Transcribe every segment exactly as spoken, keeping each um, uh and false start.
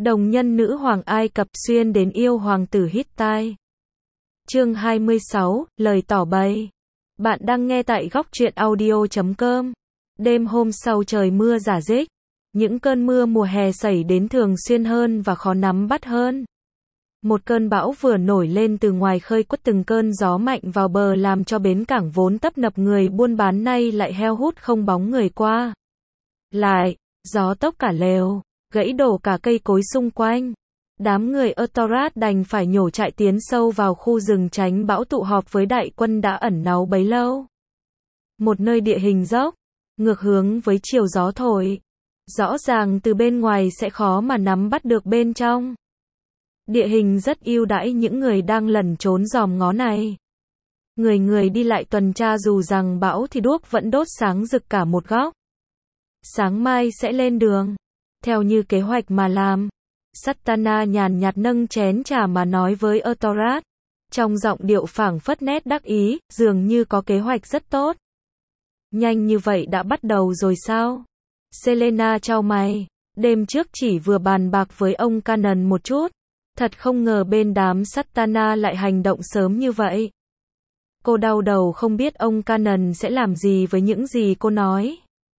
Đồng nhân nữ hoàng Ai Cập xuyên đến yêu hoàng tử Hittite. Chương hai mươi sáu, lời tỏ bày. Bạn đang nghe tại góc truyện audio chấm com. Đêm hôm sau trời mưa rả rích. Những cơn mưa mùa hè xảy đến thường xuyên hơn và khó nắm bắt hơn. Một cơn bão vừa nổi lên từ ngoài khơi quất từng cơn gió mạnh vào bờ làm cho bến cảng vốn tấp nập người buôn bán nay lại heo hút không bóng người qua. Lại, gió tốc cả lều, gãy đổ cả cây cối xung quanh. Đám người Autorat đành phải nhổ trại tiến sâu vào khu rừng tránh bão tụ họp với đại quân đã ẩn náu bấy lâu. Một nơi địa hình dốc, ngược hướng với chiều gió thổi. Rõ ràng từ bên ngoài sẽ khó mà nắm bắt được bên trong. Địa hình rất ưu đãi những người đang lẩn trốn dòm ngó này. Người người đi lại tuần tra dù rằng bão thì đuốc vẫn đốt sáng rực cả một góc. Sáng mai sẽ lên đường. Theo như kế hoạch mà làm. Satana nhàn nhạt nâng chén trà mà nói với Autorat. Trong giọng điệu phảng phất nét đắc ý, dường như có kế hoạch rất tốt. Nhanh như vậy đã bắt đầu rồi sao? Selena chau mày. Đêm trước chỉ vừa bàn bạc với ông Cannon một chút. Thật không ngờ bên đám Satana lại hành động sớm như vậy. Cô đau đầu không biết ông Cannon sẽ làm gì với những gì cô nói.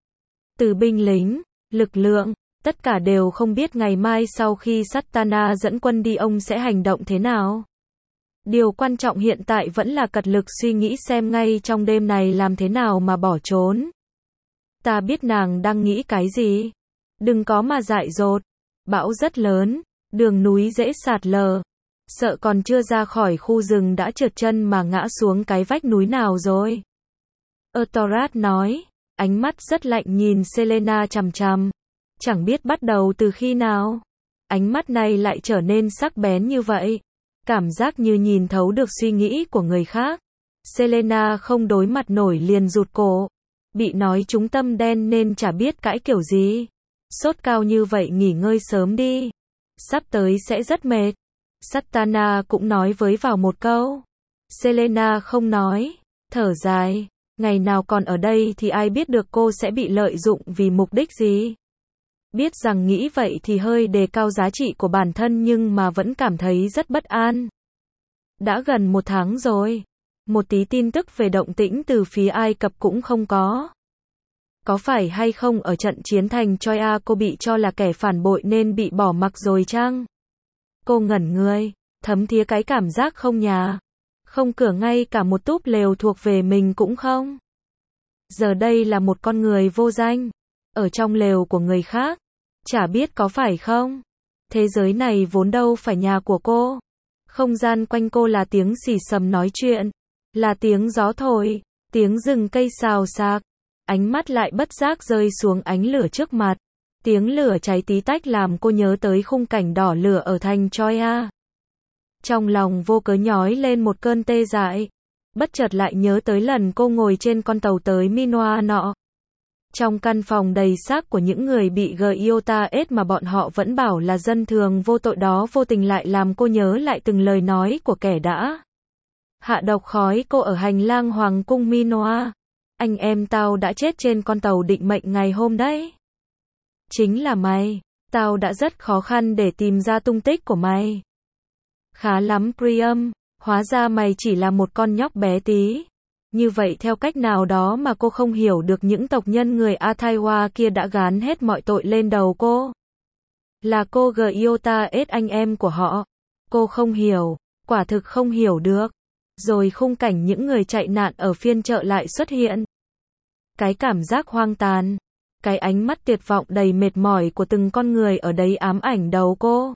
Từ binh lính, lực lượng, tất cả đều không biết ngày mai sau khi Satana dẫn quân đi ông sẽ hành động thế nào. Điều quan trọng hiện tại vẫn là cật lực suy nghĩ xem ngay trong đêm này làm thế nào mà bỏ trốn. Ta biết nàng đang nghĩ cái gì. Đừng có mà dại dột. Bão rất lớn, đường núi dễ sạt lở. Sợ còn chưa ra khỏi khu rừng đã trượt chân mà ngã xuống cái vách núi nào rồi. Autorat nói, ánh mắt rất lạnh nhìn Selena chằm chằm. Chẳng biết bắt đầu từ khi nào. Ánh mắt này lại trở nên sắc bén như vậy. Cảm giác như nhìn thấu được suy nghĩ của người khác. Selena không đối mặt nổi liền rụt cổ. Bị nói trúng tâm đen nên chả biết cãi kiểu gì. Sốt cao như vậy nghỉ ngơi sớm đi. Sắp tới sẽ rất mệt. Satana cũng nói với vào một câu. Selena không nói. Thở dài. Ngày nào còn ở đây thì ai biết được cô sẽ bị lợi dụng vì mục đích gì. Biết rằng nghĩ vậy thì hơi đề cao giá trị của bản thân nhưng mà vẫn cảm thấy rất bất an. Đã gần một tháng rồi. Một tí tin tức về động tĩnh từ phía Ai Cập cũng không có. Có phải hay không ở trận chiến thành Troia cô bị cho là kẻ phản bội nên bị bỏ mặc rồi chăng? Cô ngẩn người, thấm thía cái cảm giác không nhà. Không cửa ngay cả một túp lều thuộc về mình cũng không. Giờ đây là một con người vô danh. Ở trong lều của người khác. Chả biết có phải không? Thế giới này vốn đâu phải nhà của cô. Không gian quanh cô là tiếng xì xầm nói chuyện. Là tiếng gió thổi. Tiếng rừng cây xào xạc. Ánh mắt lại bất giác rơi xuống ánh lửa trước mặt. Tiếng lửa cháy tí tách làm cô nhớ tới khung cảnh đỏ lửa ở thành Troia. Trong lòng vô cớ nhói lên một cơn tê dại. Bất chợt lại nhớ tới lần cô ngồi trên con tàu tới Minoa nọ. Trong căn phòng đầy xác của những người bị Giotaes mà bọn họ vẫn bảo là dân thường vô tội đó vô tình lại làm cô nhớ lại từng lời nói của kẻ đã hạ độc khói cô ở hành lang hoàng cung Minoa. Anh em tao đã chết trên con tàu định mệnh ngày hôm đấy. Chính là mày. Tao đã rất khó khăn để tìm ra tung tích của mày. Khá lắm Priam. Hóa ra mày chỉ là một con nhóc bé tí. Như vậy theo cách nào đó mà cô không hiểu được những tộc nhân người Athaiwa kia đã gán hết mọi tội lên đầu cô. Là cô Giotaes anh em của họ. Cô không hiểu. Quả thực không hiểu được. Rồi khung cảnh những người chạy nạn ở phiên chợ lại xuất hiện. Cái cảm giác hoang tàn. Cái ánh mắt tuyệt vọng đầy mệt mỏi của từng con người ở đấy ám ảnh đầu cô.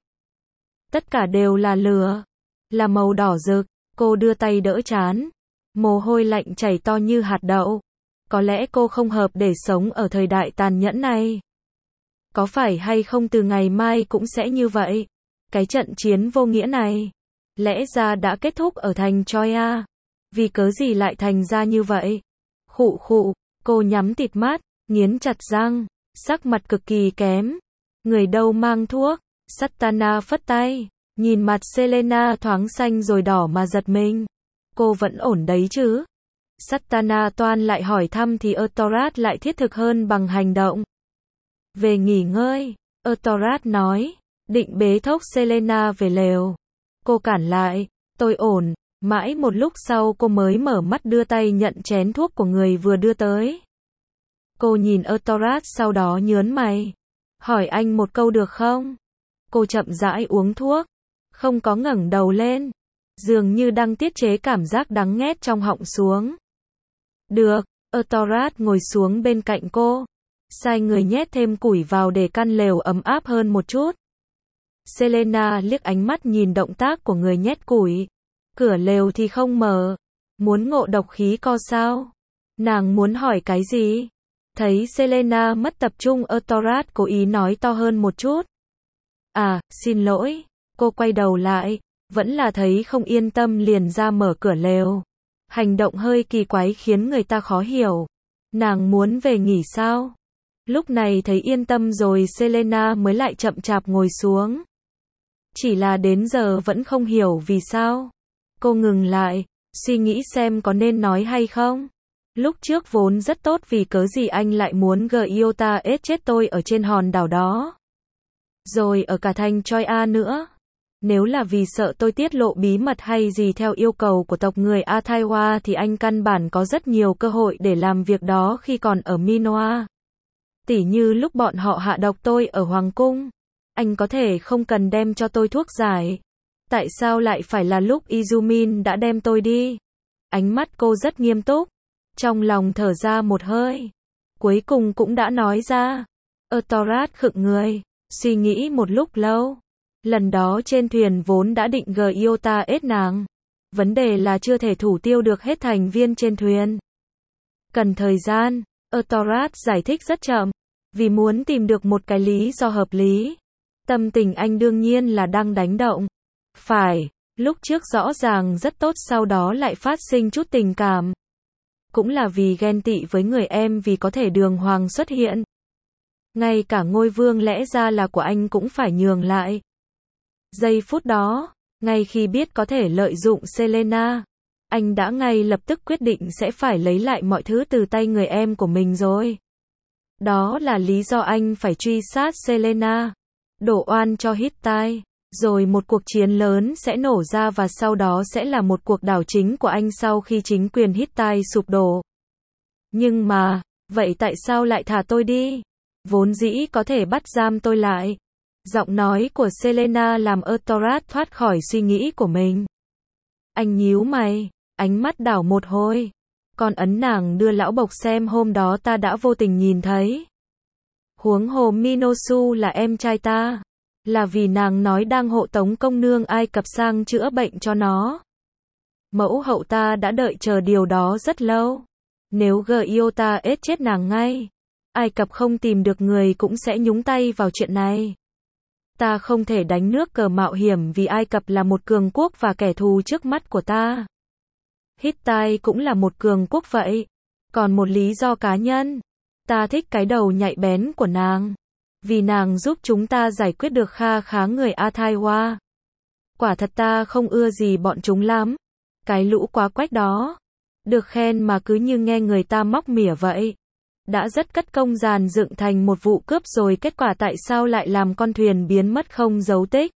Tất cả đều là lửa. Là màu đỏ rực. Cô đưa tay đỡ trán. Mồ hôi lạnh chảy to như hạt đậu. Có lẽ cô không hợp để sống ở thời đại tàn nhẫn này. Có phải hay không từ ngày mai cũng sẽ như vậy. Cái trận chiến vô nghĩa này. Lẽ ra đã kết thúc ở thành Troia. Vì cớ gì lại thành ra như vậy? Khụ khụ, cô nhắm tịt mắt, nghiến chặt răng, sắc mặt cực kỳ kém. Người đâu mang thuốc? Satana phất tay, nhìn mặt Selena thoáng xanh rồi đỏ mà giật mình. Cô vẫn ổn đấy chứ? Satana toan lại hỏi thăm thì Autorat lại thiết thực hơn bằng hành động. Về nghỉ ngơi, Autorat nói, định bế thốc Selena về lều. Cô cản lại, tôi ổn. Mãi một lúc sau cô mới mở mắt đưa tay nhận chén thuốc của người vừa đưa tới. Cô nhìn Euthoras sau đó nhớn mày. Hỏi anh một câu được không? Cô chậm rãi uống thuốc, không có ngẩng đầu lên, dường như đang tiết chế cảm giác đắng nghét trong họng xuống. Được, Euthoras ngồi xuống bên cạnh cô, sai người nhét thêm củi vào để căn lều ấm áp hơn một chút. Selena liếc ánh mắt nhìn động tác của người nhét củi. Cửa lều thì không mở. Muốn ngộ độc khí co sao? Nàng muốn hỏi cái gì? Thấy Selena mất tập trung, Euthoras cố ý nói to hơn một chút. À, xin lỗi. Cô quay đầu lại, vẫn là thấy không yên tâm liền ra mở cửa lều. Hành động hơi kỳ quái khiến người ta khó hiểu. Nàng muốn về nghỉ sao? Lúc này thấy yên tâm rồi Selena mới lại chậm chạp ngồi xuống. Chỉ là đến giờ vẫn không hiểu vì sao. Cô ngừng lại, suy nghĩ xem có nên nói hay không. Lúc trước vốn rất tốt, vì cớ gì anh lại muốn Giota ết chết tôi ở trên hòn đảo đó. Rồi ở cả thành Troia nữa. Nếu là vì sợ tôi tiết lộ bí mật hay gì theo yêu cầu của tộc người Athaiwa thì anh căn bản có rất nhiều cơ hội để làm việc đó khi còn ở Minoa. Tỉ như lúc bọn họ hạ độc tôi ở Hoàng cung. Anh có thể không cần đem cho tôi thuốc giải. Tại sao lại phải là lúc Izumin đã đem tôi đi? Ánh mắt cô rất nghiêm túc. Trong lòng thở ra một hơi. Cuối cùng cũng đã nói ra. Euthoras khựng người. Suy nghĩ một lúc lâu. Lần đó trên thuyền vốn đã định Giota ết nàng. Vấn đề là chưa thể thủ tiêu được hết thành viên trên thuyền. Cần thời gian. Euthoras giải thích rất chậm. Vì muốn tìm được một cái lý do hợp lý. Tâm tình anh đương nhiên là đang đánh động. Phải, lúc trước rõ ràng rất tốt, sau đó lại phát sinh chút tình cảm. Cũng là vì ghen tị với người em vì có thể đường hoàng xuất hiện. Ngay cả ngôi vương lẽ ra là của anh cũng phải nhường lại. Giây phút đó, ngay khi biết có thể lợi dụng Selena, anh đã ngay lập tức quyết định sẽ phải lấy lại mọi thứ từ tay người em của mình rồi. Đó là lý do anh phải truy sát Selena, đổ oan cho Hittite. Rồi một cuộc chiến lớn sẽ nổ ra và sau đó sẽ là một cuộc đảo chính của anh sau khi chính quyền Hittite sụp đổ. Nhưng mà, vậy tại sao lại thả tôi đi? Vốn dĩ có thể bắt giam tôi lại. Giọng nói của Selena làm Euthoras thoát khỏi suy nghĩ của mình. Anh nhíu mày, ánh mắt đảo một hồi. Con ấn nàng đưa lão bộc xem hôm đó ta đã vô tình nhìn thấy. Huống hồ Minosu là em trai ta. Là vì nàng nói đang hộ tống công nương Ai Cập sang chữa bệnh cho nó. Mẫu hậu ta đã đợi chờ điều đó rất lâu. Nếu Giota ết chết nàng ngay, Ai Cập không tìm được người cũng sẽ nhúng tay vào chuyện này. Ta không thể đánh nước cờ mạo hiểm vì Ai Cập là một cường quốc và kẻ thù trước mắt của ta. Hittite cũng là một cường quốc vậy. Còn một lý do cá nhân, ta thích cái đầu nhạy bén của nàng. Vì nàng giúp chúng ta giải quyết được kha khá người Athaiwa. Quả thật ta không ưa gì bọn chúng lắm. Cái lũ quá quách đó. Được khen mà cứ như nghe người ta móc mỉa vậy. Đã rất cất công dàn dựng thành một vụ cướp rồi kết quả tại sao lại làm con thuyền biến mất không dấu tích.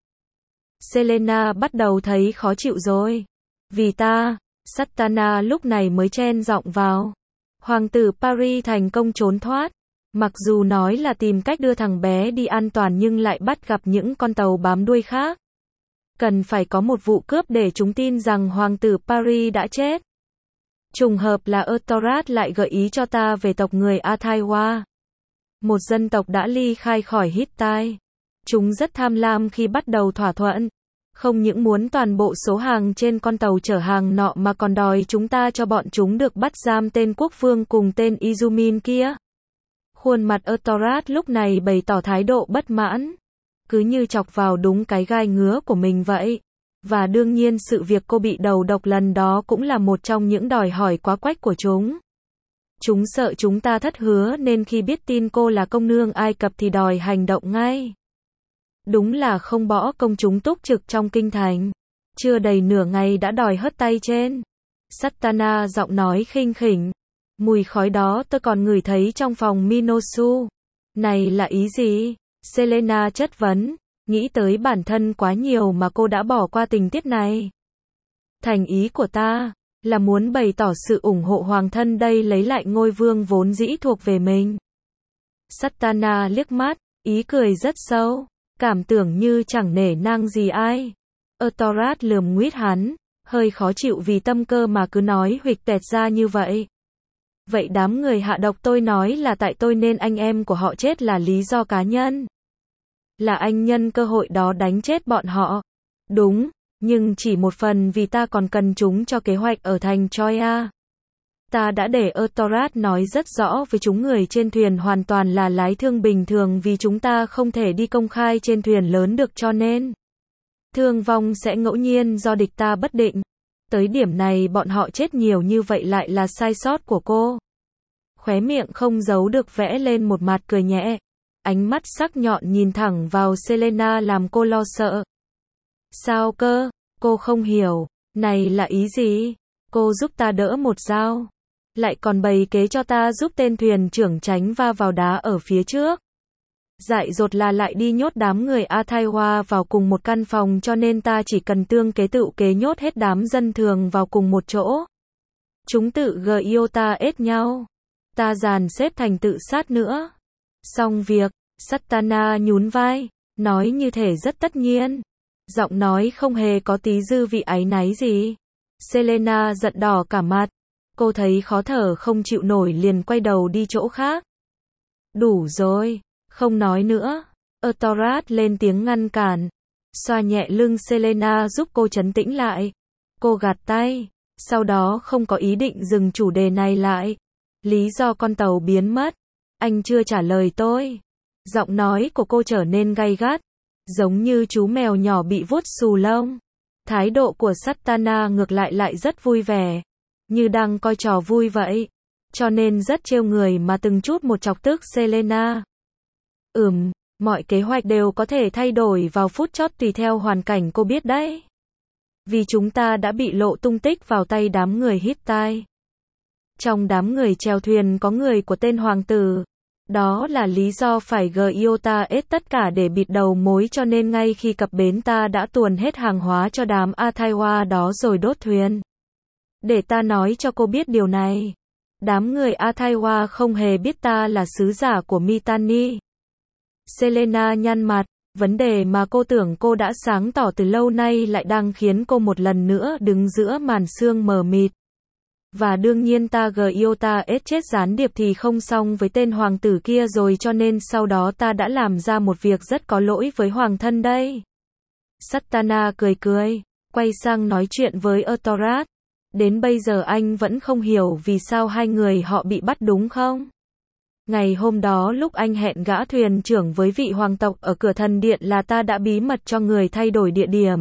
Selena bắt đầu thấy khó chịu rồi. Vì ta, Satana lúc này mới chen giọng vào. Hoàng tử Paris thành công trốn thoát. Mặc dù nói là tìm cách đưa thằng bé đi an toàn nhưng lại bắt gặp những con tàu bám đuôi khác. Cần phải có một vụ cướp để chúng tin rằng hoàng tử Paris đã chết. Trùng hợp là Euthoras lại gợi ý cho ta về tộc người Athaiwa. Một dân tộc đã ly khai khỏi Hittite. Chúng rất tham lam khi bắt đầu thỏa thuận. Không những muốn toàn bộ số hàng trên con tàu chở hàng nọ mà còn đòi chúng ta cho bọn chúng được bắt giam tên quốc vương cùng tên Izumin kia. Khuôn mặt Euthoras lúc này bày tỏ thái độ bất mãn. Cứ như chọc vào đúng cái gai ngứa của mình vậy. Và đương nhiên sự việc cô bị đầu độc lần đó cũng là một trong những đòi hỏi quá quách của chúng. Chúng sợ chúng ta thất hứa nên khi biết tin cô là công nương Ai Cập thì đòi hành động ngay. Đúng là không bỏ công chúng túc trực trong kinh thành. Chưa đầy nửa ngày đã đòi hất tay trên. Satana giọng nói khinh khỉnh. Mùi khói đó tôi còn ngửi thấy trong phòng Minosu. Này là ý gì? Selena chất vấn. Nghĩ tới bản thân quá nhiều mà cô đã bỏ qua tình tiết này. Thành ý của ta là muốn bày tỏ sự ủng hộ hoàng thân đây lấy lại ngôi vương vốn dĩ thuộc về mình. Satana liếc mắt, ý cười rất sâu, cảm tưởng như chẳng nể nang gì ai. Euthorat lườm nguýt hắn, hơi khó chịu vì tâm cơ mà cứ nói huỵch toẹt ra như vậy. Vậy đám người hạ độc tôi nói là tại tôi nên anh em của họ chết là lý do cá nhân. Là anh nhân cơ hội đó đánh chết bọn họ. Đúng, nhưng chỉ một phần vì ta còn cần chúng cho kế hoạch ở thành Troia. Ta đã để Euthorat nói rất rõ với chúng người trên thuyền hoàn toàn là lái thương bình thường vì chúng ta không thể đi công khai trên thuyền lớn được cho nên thương vong sẽ ngẫu nhiên do địch ta bất định. Tới điểm này bọn họ chết nhiều như vậy lại là sai sót của cô. Khóe miệng không giấu được vẽ lên một mặt cười nhẹ. Ánh mắt sắc nhọn nhìn thẳng vào Selena làm cô lo sợ. Sao cơ? Cô không hiểu. Này là ý gì? Cô giúp ta đỡ một dao. Lại còn bày kế cho ta giúp tên thuyền trưởng tránh va vào đá ở phía trước. Dại dột là lại đi nhốt đám người Athaiwa vào cùng một căn phòng cho nên ta chỉ cần tương kế tự kế nhốt hết đám dân thường vào cùng một chỗ. Chúng tự Giota ết nhau. Ta dàn xếp thành tự sát nữa. Xong việc, Satana nhún vai, nói như thể rất tất nhiên. Giọng nói không hề có tí dư vị áy náy gì. Selena giận đỏ cả mặt. Cô thấy khó thở không chịu nổi liền quay đầu đi chỗ khác. Đủ rồi, không nói nữa. Euthorat lên tiếng ngăn cản. Xoa nhẹ lưng Selena giúp cô trấn tĩnh lại. Cô gạt tay, sau đó không có ý định dừng chủ đề này lại. Lý do con tàu biến mất. Anh chưa trả lời tôi. Giọng nói của cô trở nên gay gắt, giống như chú mèo nhỏ bị vuốt xù lông. Thái độ của Satana ngược lại lại rất vui vẻ, như đang coi trò vui vậy, cho nên rất trêu người mà từng chút một chọc tức Selena. Ừm, mọi kế hoạch đều có thể thay đổi vào phút chót tùy theo hoàn cảnh cô biết đấy. Vì chúng ta đã bị lộ tung tích vào tay đám người Hittite. Trong đám người chèo thuyền có người của tên hoàng tử. Đó là lý do phải Giota ết tất cả để bịt đầu mối cho nên ngay khi cập bến ta đã tuồn hết hàng hóa cho đám Athaiwa đó rồi đốt thuyền. Để ta nói cho cô biết điều này. Đám người Athaiwa không hề biết ta là sứ giả của Mitanni. Selena nhăn mặt, vấn đề mà cô tưởng cô đã sáng tỏ từ lâu nay lại đang khiến cô một lần nữa đứng giữa màn sương mờ mịt. Và đương nhiên ta Giota ết chết gián điệp thì không xong với tên hoàng tử kia rồi cho nên sau đó ta đã làm ra một việc rất có lỗi với hoàng thân đây. Satana cười cười, quay sang nói chuyện với Euthorat. Đến bây giờ anh vẫn không hiểu vì sao hai người họ bị bắt đúng không? Ngày hôm đó lúc anh hẹn gã thuyền trưởng với vị hoàng tộc ở cửa thần điện là ta đã bí mật cho người thay đổi địa điểm.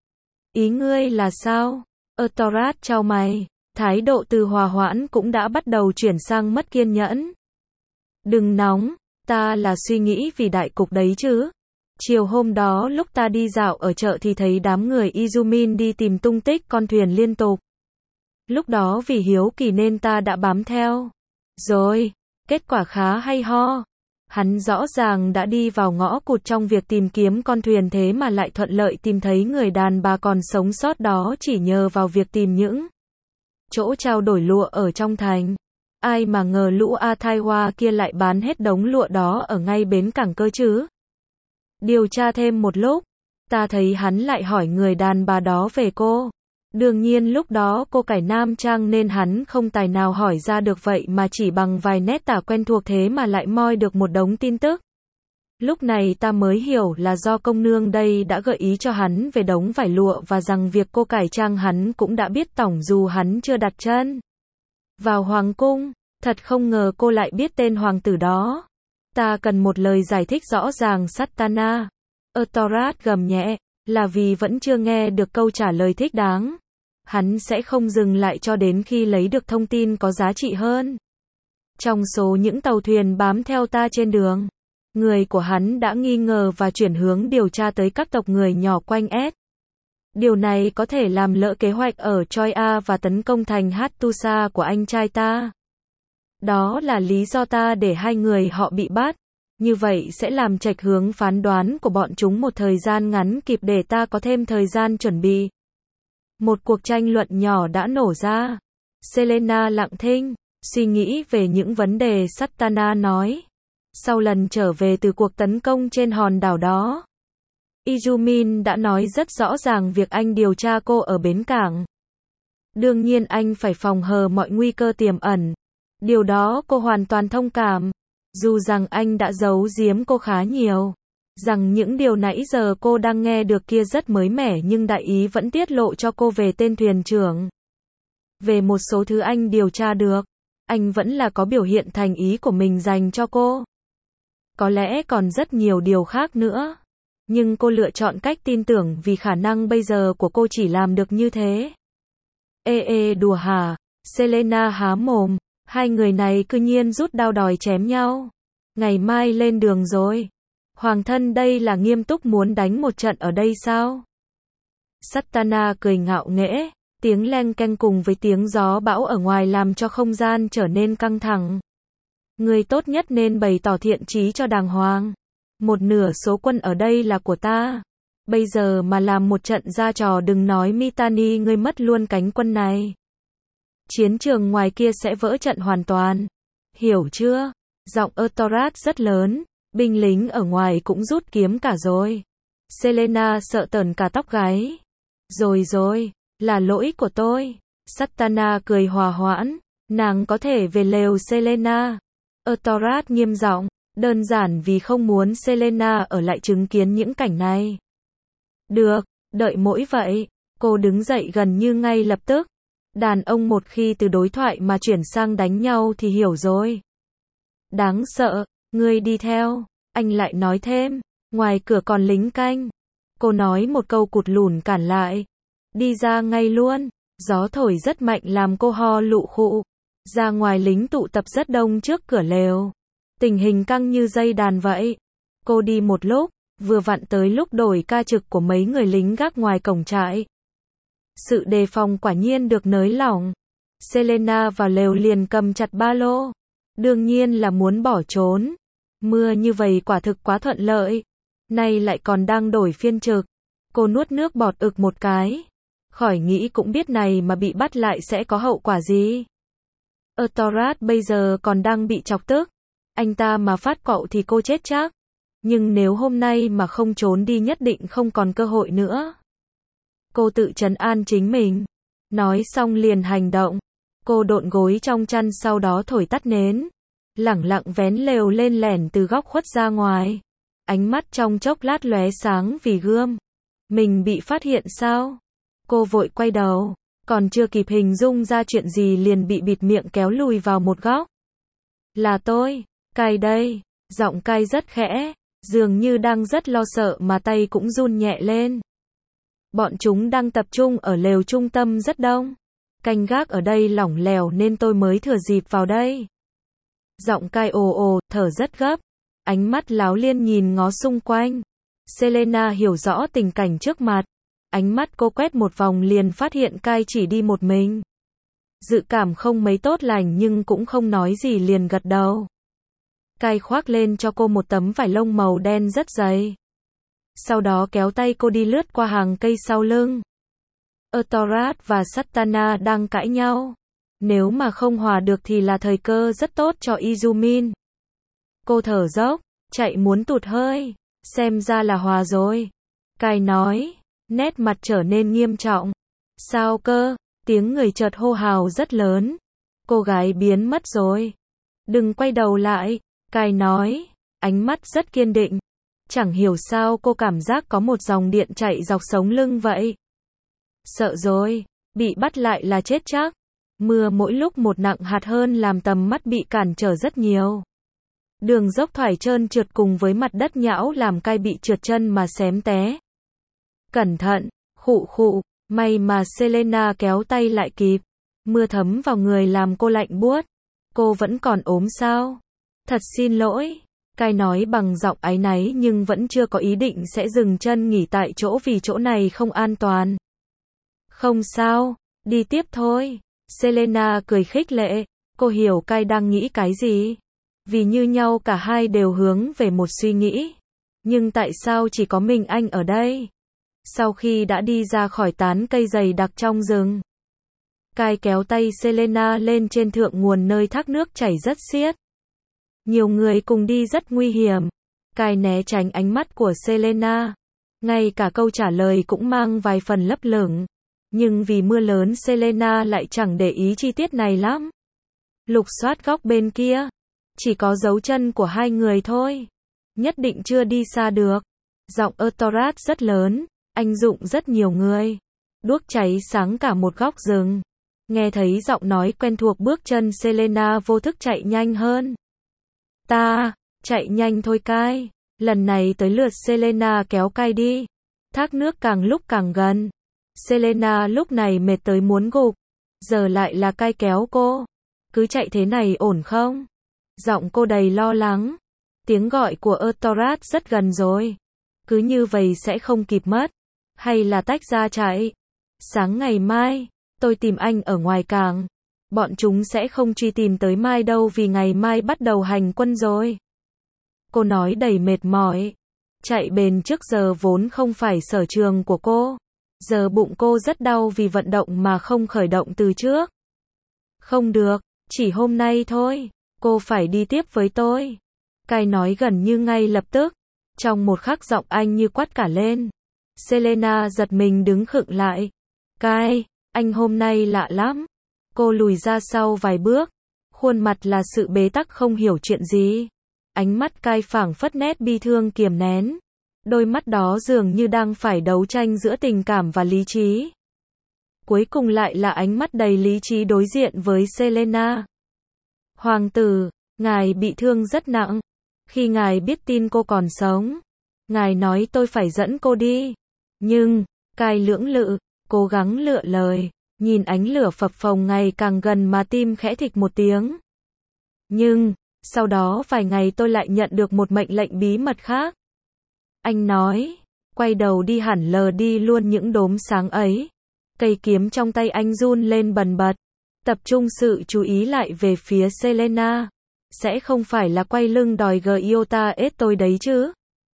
Ý ngươi là sao? Euthorat chau mày. Thái độ từ hòa hoãn cũng đã bắt đầu chuyển sang mất kiên nhẫn. Đừng nóng, ta là suy nghĩ vì đại cục đấy chứ. Chiều hôm đó lúc ta đi dạo ở chợ thì thấy đám người Izumin đi tìm tung tích con thuyền liên tục. Lúc đó vì hiếu kỳ nên ta đã bám theo. Rồi, kết quả khá hay ho. Hắn rõ ràng đã đi vào ngõ cụt trong việc tìm kiếm con thuyền thế mà lại thuận lợi tìm thấy người đàn bà còn sống sót đó chỉ nhờ vào việc tìm những chỗ trao đổi lụa ở trong thành. Ai mà ngờ lũ Athaiwa kia lại bán hết đống lụa đó ở ngay bến cảng cơ chứ. Điều tra thêm một lúc, ta thấy hắn lại hỏi người đàn bà đó về cô. Đương nhiên lúc đó cô cải nam trang nên hắn không tài nào hỏi ra được vậy mà chỉ bằng vài nét tả quen thuộc thế mà lại moi được một đống tin tức. Lúc này ta mới hiểu là do công nương đây đã gợi ý cho hắn về đống vải lụa và rằng việc cô cải trang hắn cũng đã biết tổng dù hắn chưa đặt chân vào hoàng cung. Thật không ngờ cô lại biết tên hoàng tử đó. Ta cần một lời giải thích rõ ràng Satana. Euthorat gầm nhẹ, là vì vẫn chưa nghe được câu trả lời thích đáng. Hắn sẽ không dừng lại cho đến khi lấy được thông tin có giá trị hơn. Trong số những tàu thuyền bám theo ta trên đường, người của hắn đã nghi ngờ và chuyển hướng điều tra tới các tộc người nhỏ quanh S. Điều này có thể làm lỡ kế hoạch ở Troia và tấn công thành Hattusa của anh trai ta. Đó là lý do ta để hai người họ bị bắt. Như vậy sẽ làm chệch hướng phán đoán của bọn chúng một thời gian ngắn kịp để ta có thêm thời gian chuẩn bị. Một cuộc tranh luận nhỏ đã nổ ra. Selena lặng thinh, suy nghĩ về những vấn đề Satana nói. Sau lần trở về từ cuộc tấn công trên hòn đảo đó, Izumin đã nói rất rõ ràng việc anh điều tra cô ở bến cảng. Đương nhiên anh phải phòng hờ mọi nguy cơ tiềm ẩn. Điều đó cô hoàn toàn thông cảm. Dù rằng anh đã giấu giếm cô khá nhiều. Rằng những điều nãy giờ cô đang nghe được kia rất mới mẻ nhưng đại ý vẫn tiết lộ cho cô về tên thuyền trưởng. Về một số thứ anh điều tra được, anh vẫn là có biểu hiện thành ý của mình dành cho cô. Có lẽ còn rất nhiều điều khác nữa. Nhưng cô lựa chọn cách tin tưởng vì khả năng bây giờ của cô chỉ làm được như thế. Ê ê đùa hả? Selena há mồm. Hai người này cứ nhiên rút đao đòi chém nhau. Ngày mai lên đường rồi. Hoàng thân đây là nghiêm túc muốn đánh một trận ở đây sao? Satana cười ngạo nghễ. Tiếng leng keng cùng với tiếng gió bão ở ngoài làm cho không gian trở nên căng thẳng. Người tốt nhất nên bày tỏ thiện chí cho đàng hoàng. Một nửa số quân ở đây là của ta. Bây giờ mà làm một trận ra trò đừng nói Mitani ngươi mất luôn cánh quân này. Chiến trường ngoài kia sẽ vỡ trận hoàn toàn. Hiểu chưa? Giọng Eutorat rất lớn. Binh lính ở ngoài cũng rút kiếm cả rồi. Selena sợ tởn cả tóc gáy. Rồi rồi, là lỗi của tôi. Satana cười hòa hoãn. Nàng có thể về lều Selena. Eutorat nghiêm giọng. Đơn giản vì không muốn Selena ở lại chứng kiến những cảnh này. Được, đợi mỗi vậy. Cô đứng dậy gần như ngay lập tức. Đàn ông một khi từ đối thoại mà chuyển sang đánh nhau thì hiểu rồi. Đáng sợ, ngươi đi theo. Anh lại nói thêm, ngoài cửa còn lính canh. Cô nói một câu cụt lùn cản lại. Đi ra ngay luôn. Gió thổi rất mạnh làm cô ho lụ khụ. Ra ngoài lính tụ tập rất đông trước cửa lều. Tình hình căng như dây đàn vậy. Cô đi một lúc, vừa vặn tới lúc đổi ca trực của mấy người lính gác ngoài cổng trại. Sự đề phòng quả nhiên được nới lỏng. Selena vào lều liền cầm chặt ba lô. Đương nhiên là muốn bỏ trốn. Mưa như vậy quả thực quá thuận lợi. Nay lại còn đang đổi phiên trực. Cô nuốt nước bọt ực một cái. Khỏi nghĩ cũng biết này mà bị bắt lại sẽ có hậu quả gì. Eutorat bây giờ còn đang bị chọc tức. Anh ta mà phát cậu thì cô chết chắc. Nhưng nếu hôm nay mà không trốn đi nhất định không còn cơ hội nữa. Cô tự trấn an chính mình. Nói xong liền hành động. Cô độn gối trong chăn sau đó thổi tắt nến. Lẳng lặng vén lều lên lẻn từ góc khuất ra ngoài. Ánh mắt trong chốc lát lóe sáng vì gươm. Mình bị phát hiện sao? Cô vội quay đầu. Còn chưa kịp hình dung ra chuyện gì liền bị bịt miệng kéo lùi vào một góc. Là tôi, Cai đây. Giọng Cai rất khẽ. Dường như đang rất lo sợ mà tay cũng run nhẹ lên. Bọn chúng đang tập trung ở lều trung tâm rất đông. Canh gác ở đây lỏng lẻo nên tôi mới thừa dịp vào đây. Giọng Cai ồ ồ, thở rất gấp. Ánh mắt láo liên nhìn ngó xung quanh. Selena hiểu rõ tình cảnh trước mặt. Ánh mắt cô quét một vòng liền phát hiện Cai chỉ đi một mình. Dự cảm không mấy tốt lành nhưng cũng không nói gì liền gật đầu. Cai khoác lên cho cô một tấm vải lông màu đen rất dày. Sau đó kéo tay cô đi lướt qua hàng cây sau lưng. Eutorat và Satana đang cãi nhau. Nếu mà không hòa được thì là thời cơ rất tốt cho Izumin. Cô thở dốc, chạy muốn tụt hơi. Xem ra là hòa rồi. Cai nói, nét mặt trở nên nghiêm trọng. Sao cơ? Tiếng người chợt hô hào rất lớn. Cô gái biến mất rồi. Đừng quay đầu lại. Cai nói, ánh mắt rất kiên định. Chẳng hiểu sao cô cảm giác có một dòng điện chạy dọc sống lưng vậy. Sợ rồi, bị bắt lại là chết chắc. Mưa mỗi lúc một nặng hạt hơn làm tầm mắt bị cản trở rất nhiều. Đường dốc thoải trơn trượt cùng với mặt đất nhão làm Cai bị trượt chân mà xém té. Cẩn thận, khụ khụ, may mà Selena kéo tay lại kịp. Mưa thấm vào người làm cô lạnh buốt. Cô vẫn còn ốm sao? Thật xin lỗi. Cai nói bằng giọng áy náy nhưng vẫn chưa có ý định sẽ dừng chân nghỉ tại chỗ vì chỗ này không an toàn. Không sao, đi tiếp thôi. Selena cười khích lệ. Cô hiểu Cai đang nghĩ cái gì. Vì như nhau cả hai đều hướng về một suy nghĩ. Nhưng tại sao chỉ có mình anh ở đây? Sau khi đã đi ra khỏi tán cây dày đặc trong rừng, Kyle kéo tay Selena lên trên thượng nguồn nơi thác nước chảy rất xiết. Nhiều người cùng đi rất nguy hiểm. Kyle né tránh ánh mắt của Selena. Ngay cả câu trả lời cũng mang vài phần lấp lửng. Nhưng vì mưa lớn Selena lại chẳng để ý chi tiết này lắm. Lục soát góc bên kia. Chỉ có dấu chân của hai người thôi. Nhất định chưa đi xa được. Giọng Eutorad rất lớn. Anh dụng rất nhiều người. Đuốc cháy sáng cả một góc rừng. Nghe thấy giọng nói quen thuộc, bước chân Selena vô thức chạy nhanh hơn. Ta, chạy nhanh thôi Kyle. Lần này tới lượt Selena kéo Kyle đi. Thác nước càng lúc càng gần. Selena lúc này mệt tới muốn gục. Giờ lại là Kyle kéo cô. Cứ chạy thế này ổn không? Giọng cô đầy lo lắng. Tiếng gọi của Eutorad rất gần rồi. Cứ như vậy sẽ không kịp mất. Hay là tách ra chạy? Sáng ngày mai, tôi tìm anh ở ngoài cảng. Bọn chúng sẽ không truy tìm tới mai đâu vì ngày mai bắt đầu hành quân rồi. Cô nói đầy mệt mỏi. Chạy bền trước giờ vốn không phải sở trường của cô. Giờ bụng cô rất đau vì vận động mà không khởi động từ trước. Không được, chỉ hôm nay thôi. Cô phải đi tiếp với tôi. Kyle nói gần như ngay lập tức. Trong một khắc giọng anh như quát cả lên. Selena giật mình đứng khựng lại. Kyle, anh hôm nay lạ lắm. Cô lùi ra sau vài bước. Khuôn mặt là sự bế tắc không hiểu chuyện gì. Ánh mắt Kyle phảng phất nét bi thương kiềm nén. Đôi mắt đó dường như đang phải đấu tranh giữa tình cảm và lý trí. Cuối cùng lại là ánh mắt đầy lý trí đối diện với Selena. Hoàng tử, ngài bị thương rất nặng. Khi ngài biết tin cô còn sống, ngài nói tôi phải dẫn cô đi. Nhưng, Kyle lưỡng lự, cố gắng lựa lời, nhìn ánh lửa phập phồng ngày càng gần mà tim khẽ thịch một tiếng. Nhưng, sau đó vài ngày tôi lại nhận được một mệnh lệnh bí mật khác. Anh nói, quay đầu đi hẳn lờ đi luôn những đốm sáng ấy. Cây kiếm trong tay anh run lên bần bật, tập trung sự chú ý lại về phía Selena. Sẽ không phải là quay lưng đòi Giota ết tôi đấy chứ?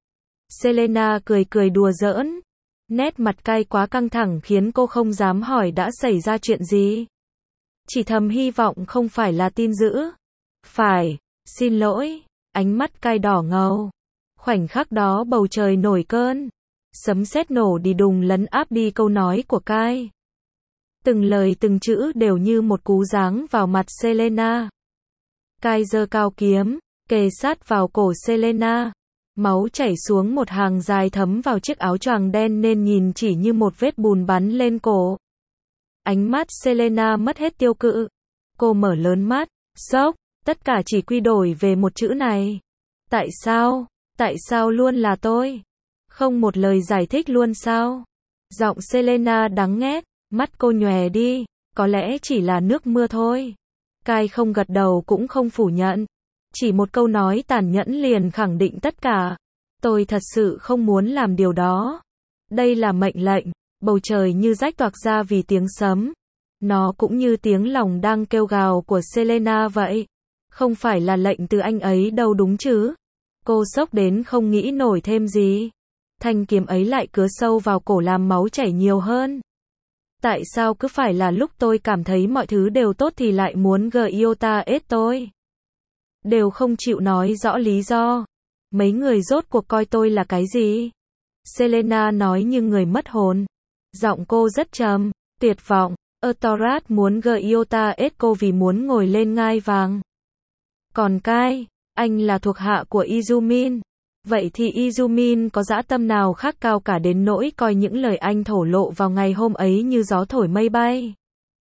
Selena cười cười đùa giỡn. Nét mặt Kyle quá căng thẳng khiến cô không dám hỏi đã xảy ra chuyện gì. Chỉ thầm hy vọng không phải là tin dữ. Phải, xin lỗi. Ánh mắt Kyle đỏ ngầu. Khoảnh khắc đó bầu trời nổi cơn. Sấm sét nổ đi đùng lấn áp đi câu nói của Kyle. Từng lời từng chữ đều như một cú giáng vào mặt Selena. Kyle giơ cao kiếm, kề sát vào cổ Selena. Máu chảy xuống một hàng dài thấm vào chiếc áo choàng đen nên nhìn chỉ như một vết bùn bắn lên cổ. Ánh mắt Selena mất hết tiêu cự. Cô mở lớn mắt, sốc, tất cả chỉ quy đổi về một chữ này. Tại sao? Tại sao luôn là tôi? Không một lời giải thích luôn sao? Giọng Selena đắng nghét, mắt cô nhòe đi, có lẽ chỉ là nước mưa thôi. Kyle không gật đầu cũng không phủ nhận. Chỉ một câu nói tàn nhẫn liền khẳng định tất cả. Tôi thật sự không muốn làm điều đó. Đây là mệnh lệnh. Bầu trời như rách toạc ra vì tiếng sấm. Nó cũng như tiếng lòng đang kêu gào của Selena vậy. Không phải là lệnh từ anh ấy đâu đúng chứ. Cô sốc đến không nghĩ nổi thêm gì. Thanh kiếm ấy lại cứa sâu vào cổ làm máu chảy nhiều hơn. Tại sao cứ phải là lúc tôi cảm thấy mọi thứ đều tốt thì lại muốn Giota ết tôi? Đều không chịu nói rõ lý do. Mấy người rốt cuộc coi tôi là cái gì? Selena nói như người mất hồn. Giọng cô rất trầm, tuyệt vọng. Eutorad muốn Giota ết cô vì muốn ngồi lên ngai vàng. Còn Kyle, anh là thuộc hạ của Izumin. Vậy thì Izumin có dã tâm nào khác cao cả đến nỗi coi những lời anh thổ lộ vào ngày hôm ấy như gió thổi mây bay?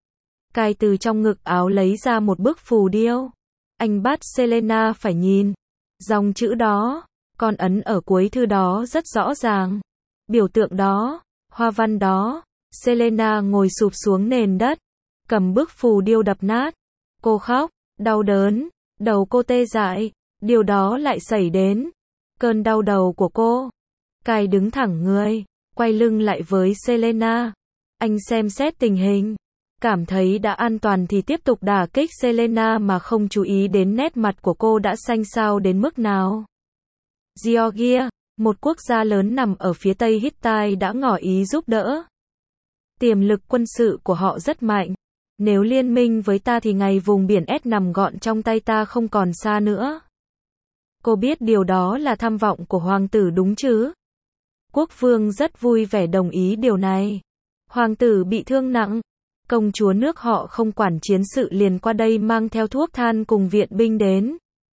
Kyle từ trong ngực áo lấy ra một bức phù điêu. Anh bắt Selena phải nhìn. Dòng chữ đó, con ấn ở cuối thư đó rất rõ ràng. Biểu tượng đó, hoa văn đó. Selena ngồi sụp xuống nền đất, cầm bức phù điêu đập nát. Cô khóc, đau đớn, đầu cô tê dại. Điều đó lại xảy đến. Cơn đau đầu của cô. Kyle đứng thẳng người, quay lưng lại với Selena. Anh xem xét tình hình. Cảm thấy đã an toàn thì tiếp tục đả kích Selena mà không chú ý đến nét mặt của cô đã xanh xao đến mức nào. Georgia, một quốc gia lớn nằm ở phía tây Hittite đã ngỏ ý giúp đỡ. Tiềm lực quân sự của họ rất mạnh. Nếu liên minh với ta thì ngày vùng biển S nằm gọn trong tay ta không còn xa nữa. Cô biết điều đó là tham vọng của hoàng tử đúng chứ? Quốc vương rất vui vẻ đồng ý điều này. Hoàng tử bị thương nặng. Công chúa nước họ không quản chiến sự liền qua đây mang theo thuốc than cùng viện binh đến.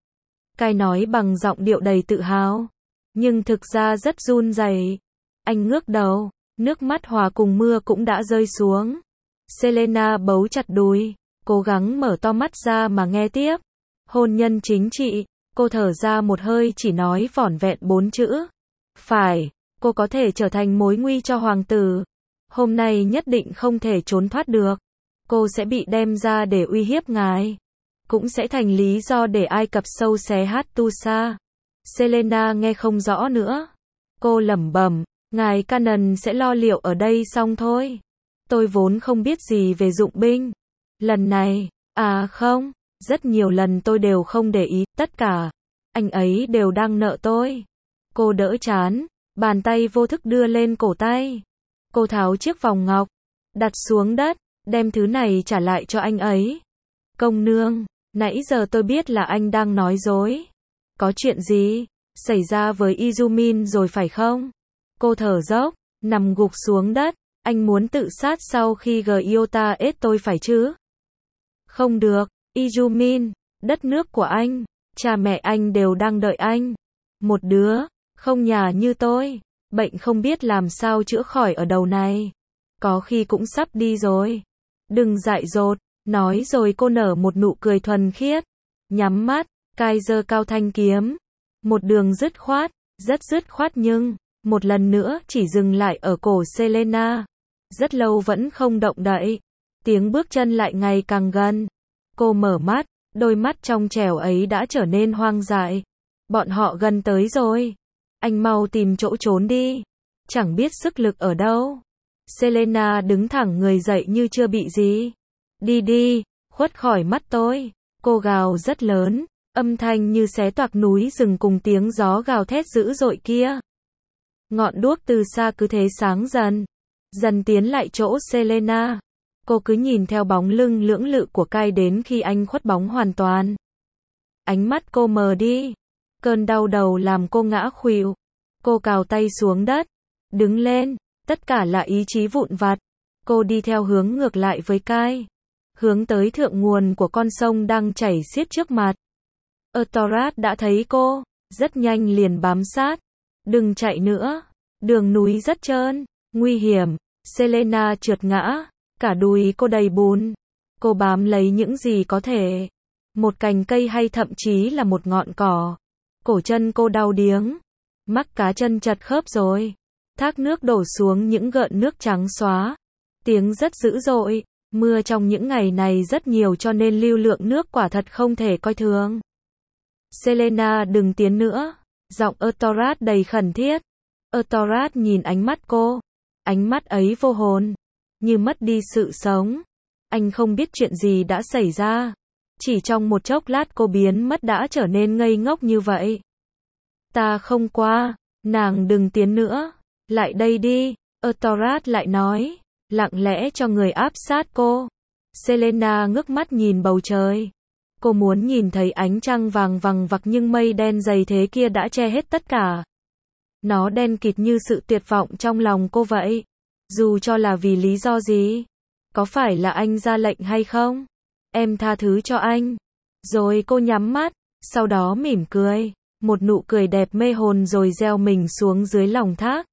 Cai nói bằng giọng điệu đầy tự hào. Nhưng thực ra rất run rẩy. Anh ngước đầu, nước mắt hòa cùng mưa cũng đã rơi xuống. Selena bấu chặt đùi, cố gắng mở to mắt ra mà nghe tiếp. Hôn nhân chính trị, cô thở ra một hơi chỉ nói vỏn vẹn bốn chữ. Phải, cô có thể trở thành mối nguy cho hoàng tử. Hôm nay nhất định không thể trốn thoát được. Cô sẽ bị đem ra để uy hiếp ngài. Cũng sẽ thành lý do để Ai Cập sâu xé Hattusa. Selena nghe không rõ nữa. Cô lẩm bẩm, ngài Canaan sẽ lo liệu ở đây xong thôi. Tôi vốn không biết gì về dụng binh. Lần này, à không, rất nhiều lần tôi đều không để ý, tất cả. Anh ấy đều đang nợ tôi. Cô đỡ chán, bàn tay vô thức đưa lên cổ tay. Cô tháo chiếc vòng ngọc, đặt xuống đất, đem thứ này trả lại cho anh ấy. Công nương, nãy giờ tôi biết là anh đang nói dối. Có chuyện gì xảy ra với Izumin rồi phải không? Cô thở dốc, nằm gục xuống đất. Anh muốn tự sát sau khi Giota ết tôi phải chứ? Không được, Izumin, đất nước của anh, cha mẹ anh đều đang đợi anh. Một đứa, không nhà như tôi, bệnh không biết làm sao chữa khỏi ở đầu này. Có khi cũng sắp đi rồi. Đừng dại dột, nói rồi cô nở một nụ cười thuần khiết. Nhắm mắt, cai giơ cao thanh kiếm. Một đường dứt khoát, rất dứt khoát nhưng, một lần nữa chỉ dừng lại ở cổ Selena. Rất lâu vẫn không động đậy. Tiếng bước chân lại ngày càng gần. Cô mở mắt, đôi mắt trong trẻo ấy đã trở nên hoang dại. Bọn họ gần tới rồi. Anh mau tìm chỗ trốn đi. Chẳng biết sức lực ở đâu. Selena đứng thẳng người dậy như chưa bị gì. Đi đi, khuất khỏi mắt tôi. Cô gào rất lớn, âm thanh như xé toạc núi rừng cùng tiếng gió gào thét dữ dội kia. Ngọn đuốc từ xa cứ thế sáng dần. Dần tiến lại chỗ Selena. Cô cứ nhìn theo bóng lưng lưỡng lự của Cai đến khi anh khuất bóng hoàn toàn. Ánh mắt cô mờ đi. Cơn đau đầu làm cô ngã khuỵu. Cô cào tay xuống đất. Đứng lên. Tất cả là ý chí vụn vặt. Cô đi theo hướng ngược lại với Cai. Hướng tới thượng nguồn của con sông đang chảy xiết trước mặt. Euthorat đã thấy cô. Rất nhanh liền bám sát. Đừng chạy nữa. Đường núi rất trơn. Nguy hiểm. Selena trượt ngã. Cả đùi cô đầy bùn. Cô bám lấy những gì có thể. Một cành cây hay thậm chí là một ngọn cỏ. Cổ chân cô đau điếng. Mắc cá chân chật khớp rồi. Thác nước đổ xuống những gợn nước trắng xóa. Tiếng rất dữ dội. Mưa trong những ngày này rất nhiều cho nên lưu lượng nước quả thật không thể coi thường. Selena đừng tiến nữa. Giọng Euthorat đầy khẩn thiết. Euthorat nhìn ánh mắt cô. Ánh mắt ấy vô hồn. Như mất đi sự sống. Anh không biết chuyện gì đã xảy ra. Chỉ trong một chốc lát cô biến mất đã trở nên ngây ngốc như vậy. Ta không qua. Nàng đừng tiến nữa. Lại đây đi. Euthorat lại nói. Lặng lẽ cho người áp sát cô. Selena ngước mắt nhìn bầu trời. Cô muốn nhìn thấy ánh trăng vàng vằng vặc nhưng mây đen dày thế kia đã che hết tất cả. Nó đen kịt như sự tuyệt vọng trong lòng cô vậy. Dù cho là vì lý do gì. Có phải là anh ra lệnh hay không? Em tha thứ cho anh. Rồi cô nhắm mắt. Sau đó mỉm cười. Một nụ cười đẹp mê hồn rồi gieo mình xuống dưới lòng thác.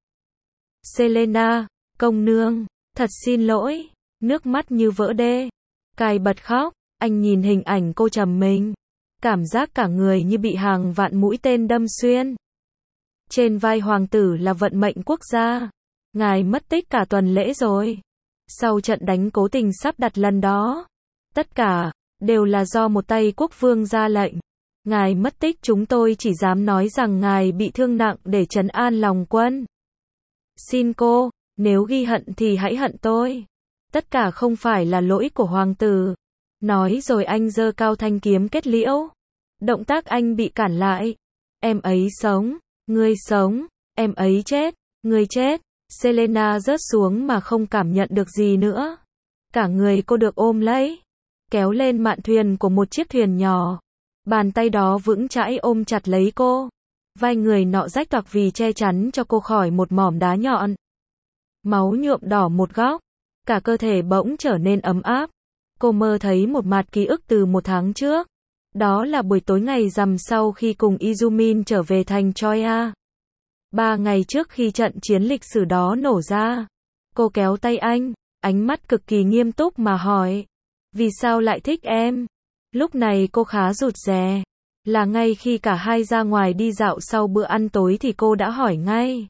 Selena, công nương, thật xin lỗi. Nước mắt như vỡ đê. Cai bật khóc. Anh nhìn hình ảnh cô trầm mình. Cảm giác cả người như bị hàng vạn mũi tên đâm xuyên. Trên vai hoàng tử là vận mệnh quốc gia. Ngài mất tích cả tuần lễ rồi. Sau trận đánh cố tình sắp đặt lần đó. Tất cả, đều là do một tay quốc vương ra lệnh. Ngài mất tích chúng tôi chỉ dám nói rằng ngài bị thương nặng để trấn an lòng quân. Xin cô, nếu ghi hận thì hãy hận tôi. Tất cả không phải là lỗi của hoàng tử. Nói rồi anh giơ cao thanh kiếm kết liễu. Động tác anh bị cản lại. Em ấy sống, ngươi sống, em ấy chết, ngươi chết. Selena rớt xuống mà không cảm nhận được gì nữa. Cả người cô được ôm lấy, kéo lên mạn thuyền của một chiếc thuyền nhỏ. Bàn tay đó vững chãi ôm chặt lấy cô. Vai người nọ rách toạc vì che chắn cho cô khỏi một mỏm đá nhọn. Máu nhuộm đỏ một góc. Cả cơ thể bỗng trở nên ấm áp. Cô mơ thấy một mạt ký ức từ một tháng trước. Đó là buổi tối ngày rằm sau khi cùng Izumin trở về thành Troia. Ba ngày trước khi trận chiến lịch sử đó nổ ra. Cô kéo tay anh, ánh mắt cực kỳ nghiêm túc mà hỏi. Vì sao lại thích em? Lúc này cô khá rụt rè. Là ngay khi cả hai ra ngoài đi dạo sau bữa ăn tối thì cô đã hỏi ngay.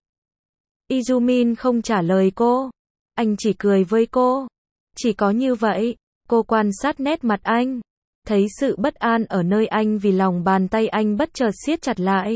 Izumin không trả lời cô. Anh chỉ cười với cô. Chỉ có như vậy, cô quan sát nét mặt anh. Thấy sự bất an ở nơi anh vì lòng bàn tay anh bất chợt siết chặt lại.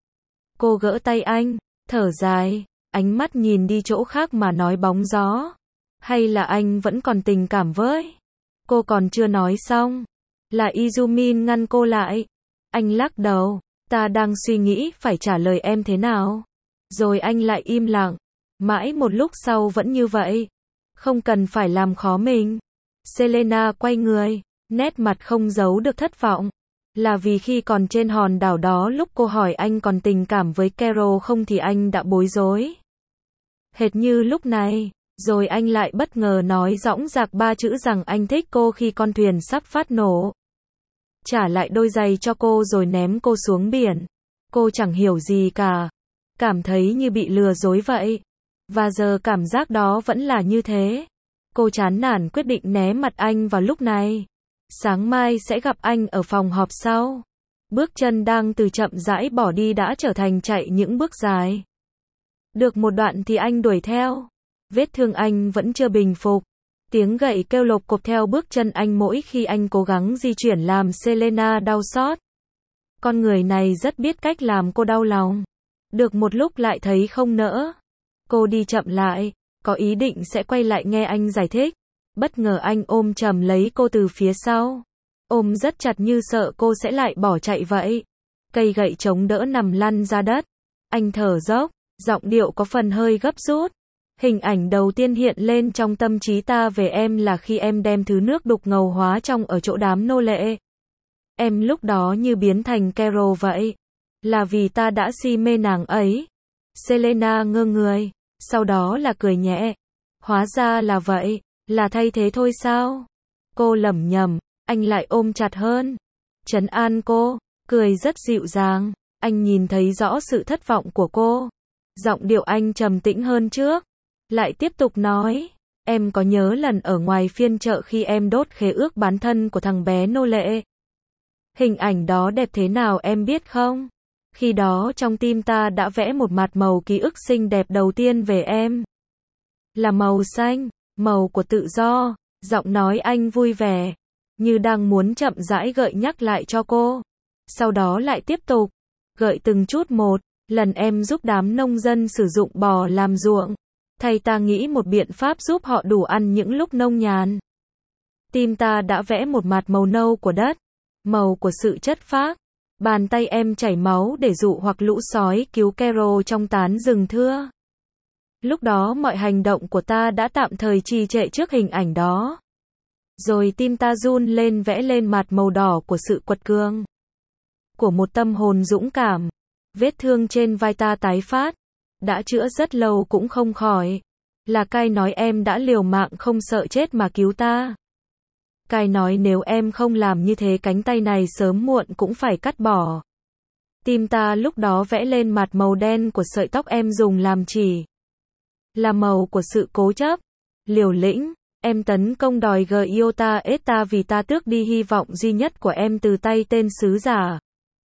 Cô gỡ tay anh, thở dài, ánh mắt nhìn đi chỗ khác mà nói bóng gió. Hay là anh vẫn còn tình cảm với? Cô còn chưa nói xong. Là Izumin ngăn cô lại. Anh lắc đầu. Ta đang suy nghĩ phải trả lời em thế nào. Rồi anh lại im lặng. Mãi một lúc sau vẫn như vậy. Không cần phải làm khó mình. Selena quay người. Nét mặt không giấu được thất vọng. Là vì khi còn trên hòn đảo đó lúc cô hỏi anh còn tình cảm với Carol không thì anh đã bối rối. Hệt như lúc này. Rồi anh lại bất ngờ nói dõng dạc ba chữ rằng anh thích cô khi con thuyền sắp phát nổ. Trả lại đôi giày cho cô rồi ném cô xuống biển. Cô chẳng hiểu gì cả. Cảm thấy như bị lừa dối vậy. Và giờ cảm giác đó vẫn là như thế. Cô chán nản quyết định né mặt anh vào lúc này. Sáng mai sẽ gặp anh ở phòng họp sau. Bước chân đang từ chậm rãi bỏ đi đã trở thành chạy những bước dài. Được một đoạn thì anh đuổi theo. Vết thương anh vẫn chưa bình phục. Tiếng gậy kêu lộp cộp theo bước chân anh mỗi khi anh cố gắng di chuyển làm Selena đau xót. Con người này rất biết cách làm cô đau lòng. Được một lúc lại thấy không nỡ. Cô đi chậm lại, có ý định sẽ quay lại nghe anh giải thích. Bất ngờ anh ôm chầm lấy cô từ phía sau. Ôm rất chặt như sợ cô sẽ lại bỏ chạy vậy. Cây gậy chống đỡ nằm lăn ra đất. Anh thở dốc, giọng điệu có phần hơi gấp rút. Hình ảnh đầu tiên hiện lên trong tâm trí ta về em là khi em đem thứ nước đục ngầu hóa trong ở chỗ đám nô lệ. Em lúc đó như biến thành Carol vậy. Là vì ta đã si mê nàng ấy. Selena ngơ người. Sau đó là cười nhẹ. Hóa ra là vậy. Là thay thế thôi sao? Cô lẩm nhẩm. Anh lại ôm chặt hơn. Trấn an cô. Cười rất dịu dàng. Anh nhìn thấy rõ sự thất vọng của cô. Giọng điệu anh trầm tĩnh hơn trước. Lại tiếp tục nói. Em có nhớ lần ở ngoài phiên chợ khi em đốt khế ước bán thân của thằng bé nô lệ? Hình ảnh đó đẹp thế nào em biết không? Khi đó trong tim ta đã vẽ một mặt màu ký ức xinh đẹp đầu tiên về em. Là màu xanh, màu của tự do. Giọng nói anh vui vẻ. Như đang muốn chậm rãi gợi nhắc lại cho cô. Sau đó lại tiếp tục. Gợi từng chút một. Lần em giúp đám nông dân sử dụng bò làm ruộng. Thầy ta nghĩ một biện pháp giúp họ đủ ăn những lúc nông nhàn. Tim ta đã vẽ một mặt màu nâu của đất. Màu của sự chất phác. Bàn tay em chảy máu để dụ hoặc lũ sói cứu Carol trong tán rừng thưa. Lúc đó mọi hành động của ta đã tạm thời trì trệ trước hình ảnh đó. Rồi tim ta run lên vẽ lên mặt màu đỏ của sự quật cường. Của một tâm hồn dũng cảm. Vết thương trên vai ta tái phát. Đã chữa rất lâu cũng không khỏi. Là Kai nói em đã liều mạng không sợ chết mà cứu ta. Kai nói nếu em không làm như thế cánh tay này sớm muộn cũng phải cắt bỏ. Tim ta lúc đó vẽ lên mặt màu đen của sợi tóc em dùng làm chỉ. Là màu của sự cố chấp, liều lĩnh. Em tấn công đòi gợi yêu ta ết ta vì ta tước đi hy vọng duy nhất của em từ tay tên sứ giả.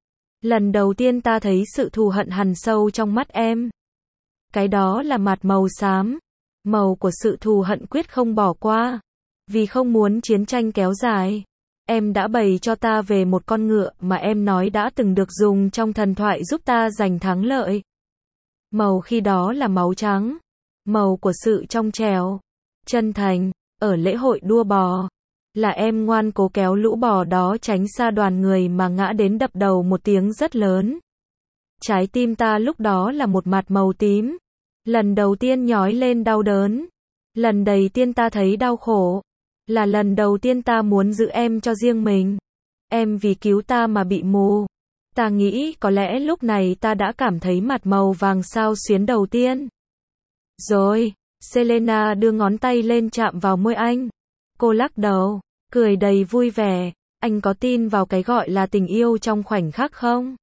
Lần đầu tiên ta thấy sự thù hận hằn sâu trong mắt em. Cái đó là mặt màu xám. Màu của sự thù hận quyết không bỏ qua. Vì không muốn chiến tranh kéo dài. Em đã bày cho ta về một con ngựa mà em nói đã từng được dùng trong thần thoại giúp ta giành thắng lợi. Màu khi đó là máu trắng. Màu của sự trong trẻo, chân thành. ở lễ hội đua bò. Là em ngoan cố kéo lũ bò đó tránh xa đoàn người mà ngã đến đập đầu một tiếng rất lớn. Trái tim ta lúc đó là một mặt màu tím. Lần đầu tiên nhói lên đau đớn. Lần đầu tiên ta thấy đau khổ. Là lần đầu tiên ta muốn giữ em cho riêng mình. Em vì cứu ta mà bị mù. Ta nghĩ có lẽ lúc này ta đã cảm thấy mặt màu vàng sao xuyến đầu tiên. Rồi, Selena đưa ngón tay lên chạm vào môi anh. Cô lắc đầu, cười đầy vui vẻ. Anh có tin vào cái gọi là tình yêu trong khoảnh khắc không?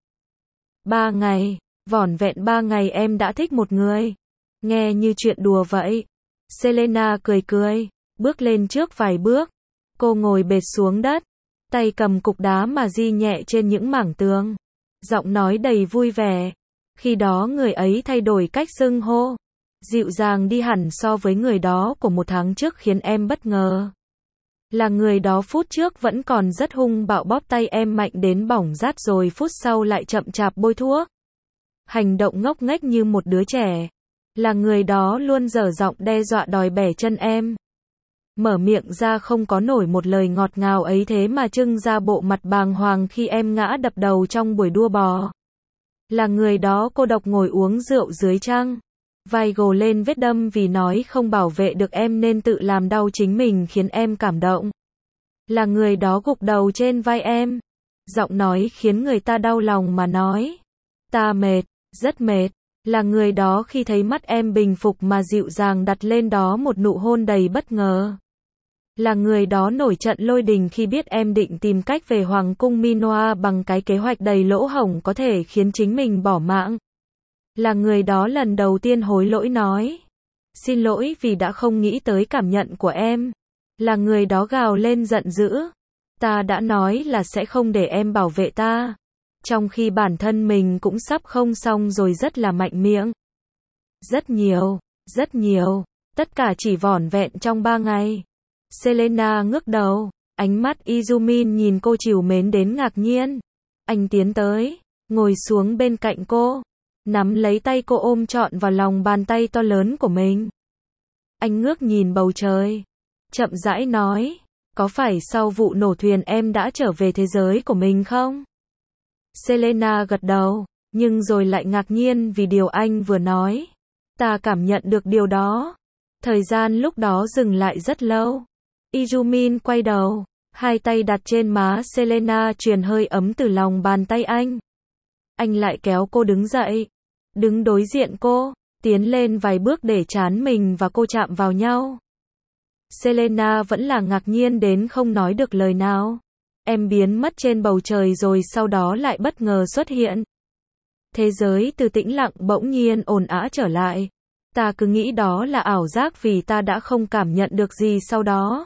Ba ngày, vỏn vẹn ba ngày em đã thích một người. Nghe như chuyện đùa vậy. Selena cười cười, bước lên trước vài bước. Cô ngồi bệt xuống đất, tay cầm cục đá mà di nhẹ trên những mảng tường. Giọng nói đầy vui vẻ. Khi đó người ấy thay đổi cách xưng hô. Dịu dàng đi hẳn so với người đó của một tháng trước khiến em bất ngờ. Là người đó phút trước vẫn còn rất hung bạo bóp tay em mạnh đến bỏng rát rồi phút sau lại chậm chạp bôi thuốc. Hành động ngốc nghếch như một đứa trẻ. Là người đó luôn dở giọng đe dọa đòi bẻ chân em. Mở miệng ra không có nổi một lời ngọt ngào ấy thế mà trưng ra bộ mặt bàng hoàng khi em ngã đập đầu trong buổi đua bò. Là người đó cô độc ngồi uống rượu dưới trăng. Vai gồ lên vết đâm vì nói không bảo vệ được em nên tự làm đau chính mình khiến em cảm động. Là người đó gục đầu trên vai em. Giọng nói khiến người ta đau lòng mà nói. Ta mệt, rất mệt. Là người đó khi thấy mắt em bình phục mà dịu dàng đặt lên đó một nụ hôn đầy bất ngờ. Là người đó nổi trận lôi đình khi biết em định tìm cách về Hoàng cung Minoa bằng cái kế hoạch đầy lỗ hổng có thể khiến chính mình bỏ mạng. Là người đó lần đầu tiên hối lỗi nói. Xin lỗi vì đã không nghĩ tới cảm nhận của em. Là người đó gào lên giận dữ. Ta đã nói là sẽ không để em bảo vệ ta. Trong khi bản thân mình cũng sắp không xong rồi rất là mạnh miệng. Rất nhiều, rất nhiều. Tất cả chỉ vỏn vẹn trong ba ngày. Selena ngước đầu. Ánh mắt Izumin nhìn cô trìu mến đến ngạc nhiên. Anh tiến tới, ngồi xuống bên cạnh cô. Nắm lấy tay cô ôm trọn vào lòng bàn tay to lớn của mình. Anh ngước nhìn bầu trời. Chậm rãi nói. Có phải sau vụ nổ thuyền em đã trở về thế giới của mình không? Selena gật đầu. Nhưng rồi lại ngạc nhiên vì điều anh vừa nói. Ta cảm nhận được điều đó. Thời gian lúc đó dừng lại rất lâu. Izumin quay đầu. Hai tay đặt trên má Selena truyền hơi ấm từ lòng bàn tay anh. Anh lại kéo cô đứng dậy. Đứng đối diện cô. Tiến lên vài bước để trán mình và cô chạm vào nhau. Selena vẫn là ngạc nhiên đến không nói được lời nào. Em biến mất trên bầu trời rồi sau đó lại bất ngờ xuất hiện. Thế giới từ tĩnh lặng bỗng nhiên ồn ào trở lại. Ta cứ nghĩ đó là ảo giác vì ta đã không cảm nhận được gì sau đó.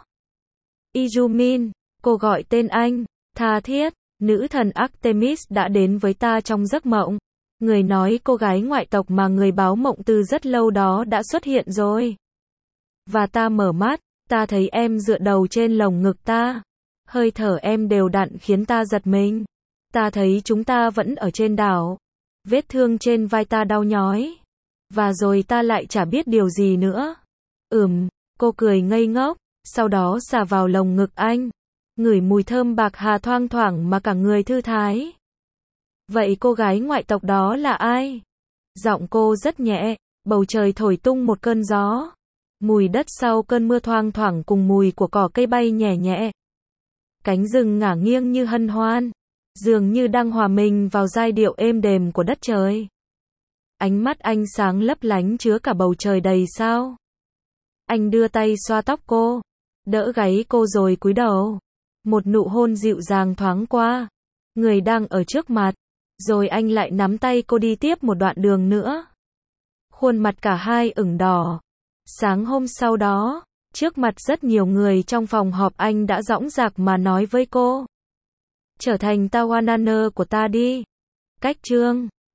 Izumin, cô gọi tên anh, tha thiết, nữ thần Artemis đã đến với ta trong giấc mộng. Người nói cô gái ngoại tộc mà người báo mộng từ rất lâu đó đã xuất hiện rồi. Và ta mở mắt, ta thấy em dựa đầu trên lồng ngực ta. Hơi thở em đều đặn khiến ta giật mình. Ta thấy chúng ta vẫn ở trên đảo. Vết thương trên vai ta đau nhói. Và rồi ta lại chả biết điều gì nữa. Ừm, cô cười ngây ngốc, sau đó xà vào lồng ngực anh. Ngửi mùi thơm bạc hà thoang thoảng mà cả người thư thái. Vậy cô gái ngoại tộc đó là ai? Giọng cô rất nhẹ, bầu trời thổi tung một cơn gió. Mùi đất sau cơn mưa thoang thoảng cùng mùi của cỏ cây bay nhẹ nhẹ. Cánh rừng ngả nghiêng như hân hoan, dường như đang hòa mình vào giai điệu êm đềm của đất trời. Ánh mắt anh sáng lấp lánh chứa cả bầu trời đầy sao. Anh đưa tay xoa tóc cô, đỡ gáy cô rồi cúi đầu. Một nụ hôn dịu dàng thoáng qua, người đang ở trước mặt, rồi anh lại nắm tay cô đi tiếp một đoạn đường nữa. Khuôn mặt cả hai ửng đỏ. Sáng hôm sau đó, trước mặt rất nhiều người trong phòng họp anh đã dõng dạc mà nói với cô. Trở thành Tawananner của ta đi. Cách chương